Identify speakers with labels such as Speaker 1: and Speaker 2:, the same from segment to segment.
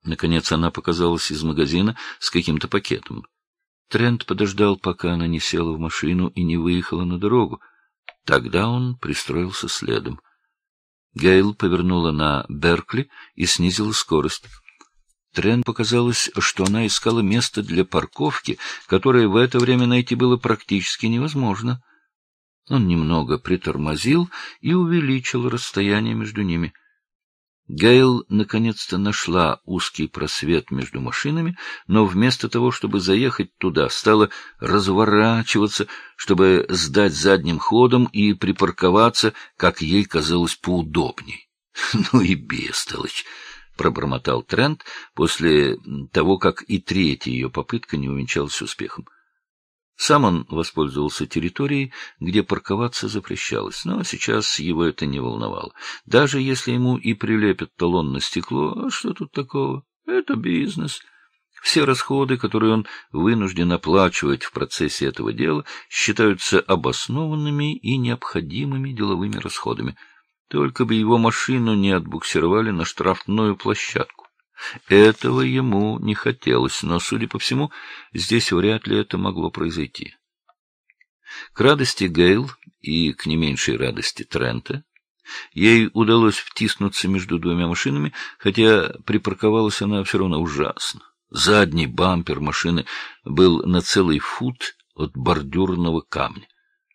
Speaker 1: Наконец она показалась из магазина с каким-то пакетом. Трент подождал, пока она не села в машину и не выехала на дорогу. Тогда он пристроился следом. Гейл повернула на Беркли и снизила скорость. Трент показалось, что она искала место для парковки, которое в это время найти было практически невозможно. Он немного притормозил и увеличил расстояние между ними. Гейл наконец-то нашла узкий просвет между машинами, но вместо того, чтобы заехать туда, стала разворачиваться, чтобы сдать задним ходом и припарковаться, как ей казалось, поудобней. — Ну и бестолочь! — пробормотал Трент после того, как и третья ее попытка не увенчалась успехом. Сам он воспользовался территорией, где парковаться запрещалось, но сейчас его это не волновало. Даже если ему и прилепят талон на стекло, а что тут такого? Это бизнес. Все расходы, которые он вынужден оплачивать в процессе этого дела, считаются обоснованными и необходимыми деловыми расходами. Только бы его машину не отбуксировали на штрафную площадку. Этого ему не хотелось, но, судя по всему, здесь вряд ли это могло произойти. К радости Гейл и к не меньшей радости Трента ей удалось втиснуться между двумя машинами, хотя припарковалась она все равно ужасно. Задний бампер машины был на целый фут от бордюрного камня.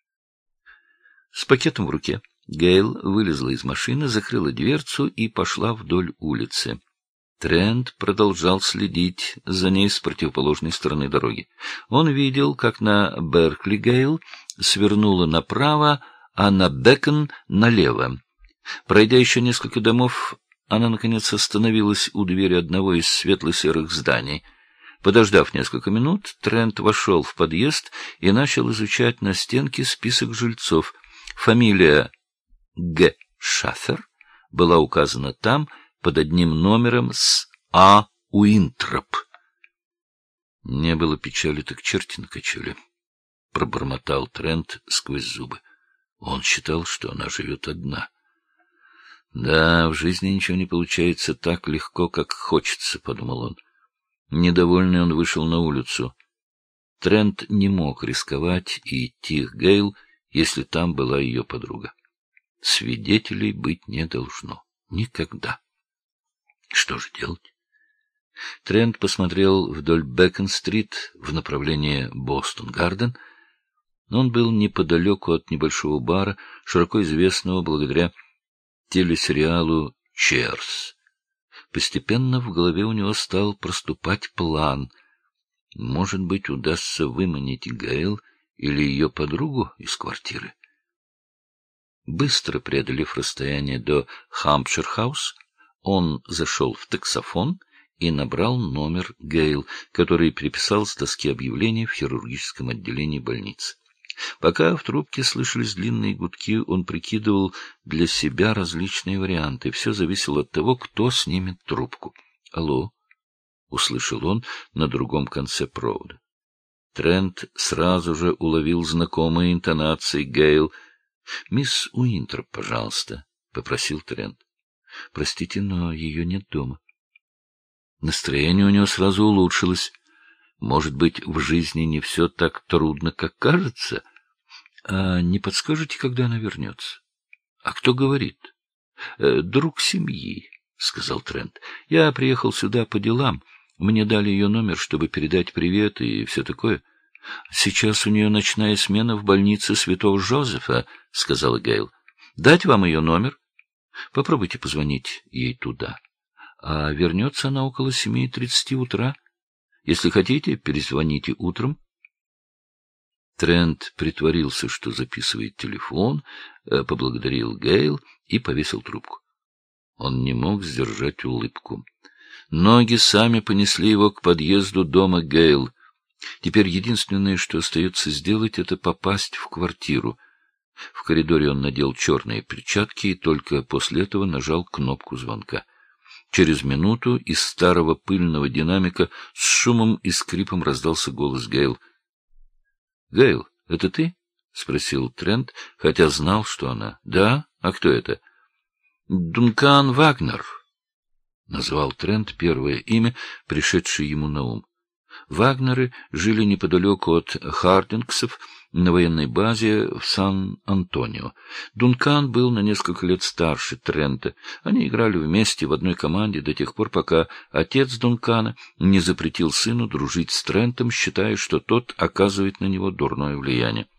Speaker 1: С пакетом в руке Гейл вылезла из машины, закрыла дверцу и пошла вдоль улицы. Трент продолжал следить за ней с противоположной стороны дороги. Он видел, как на Беркли Гейл свернула направо, а на Бекон налево. Пройдя еще несколько домов, она, наконец, остановилась у двери одного из светло-серых зданий. Подождав несколько минут, Трент вошел в подъезд и начал изучать на стенке список жильцов. Фамилия Г. Шафер была указана там, под одним номером с А. Уинтроп. Не было печали, так черти накачали, — пробормотал Трент сквозь зубы. Он считал, что она живет одна. Да, в жизни ничего не получается так легко, как хочется, — подумал он. Недовольный он вышел на улицу. Трент не мог рисковать и идти к Гейл, если там была ее подруга. Свидетелей быть не должно. Никогда. Что же делать? Трент посмотрел вдоль Бекон-стрит в направлении Бостон-Гарден. Он был неподалеку от небольшого бара, широко известного благодаря телесериалу «Чиэрс». Постепенно в голове у него стал проступать план. Может быть, удастся выманить Гейл или ее подругу из квартиры. Быстро преодолев расстояние до Хампшир-хаус, он зашел в таксофон и набрал номер Гейл, который переписал с доски объявлений в хирургическом отделении больницы. Пока в трубке слышались длинные гудки, он прикидывал для себя различные варианты. Все зависело от того, кто снимет трубку. «Алло», — услышал он на другом конце провода. Трент сразу же уловил знакомые интонации Гейл. «Мисс Уинтроп, пожалуйста», — попросил Трент. «Простите, но ее нет дома». Настроение у него сразу улучшилось. Может быть, в жизни не все так трудно, как кажется? А не подскажете, когда она вернется? А кто говорит? Друг семьи, — сказал Трент. Я приехал сюда по делам. Мне дали ее номер, чтобы передать привет и все такое. Сейчас у нее ночная смена в больнице Святого Жозефа, — сказала Гейл. Дать вам ее номер? Попробуйте позвонить ей туда. А вернется она около 7:30 утра. Если хотите, перезвоните утром. Трент притворился, что записывает телефон, поблагодарил Гейл и повесил трубку. Он не мог сдержать улыбку. Ноги сами понесли его к подъезду дома Гейл. Теперь единственное, что остается сделать, — это попасть в квартиру. В коридоре он надел черные перчатки и только после этого нажал кнопку звонка. Через минуту из старого пыльного динамика с шумом и скрипом раздался голос Гейл. — Гейл, это ты? — спросил Трент, хотя знал, что она. — Да? А кто это? — Дункан Вагнер. — назвал Трент первое имя, пришедшее ему на ум. Вагнеры жили неподалеку от Хардингсов на военной базе в Сан-Антонио. Дункан был на несколько лет старше Трента. Они играли вместе в одной команде до тех пор, пока отец Дункана не запретил сыну дружить с Трентом, считая, что тот оказывает на него дурное влияние.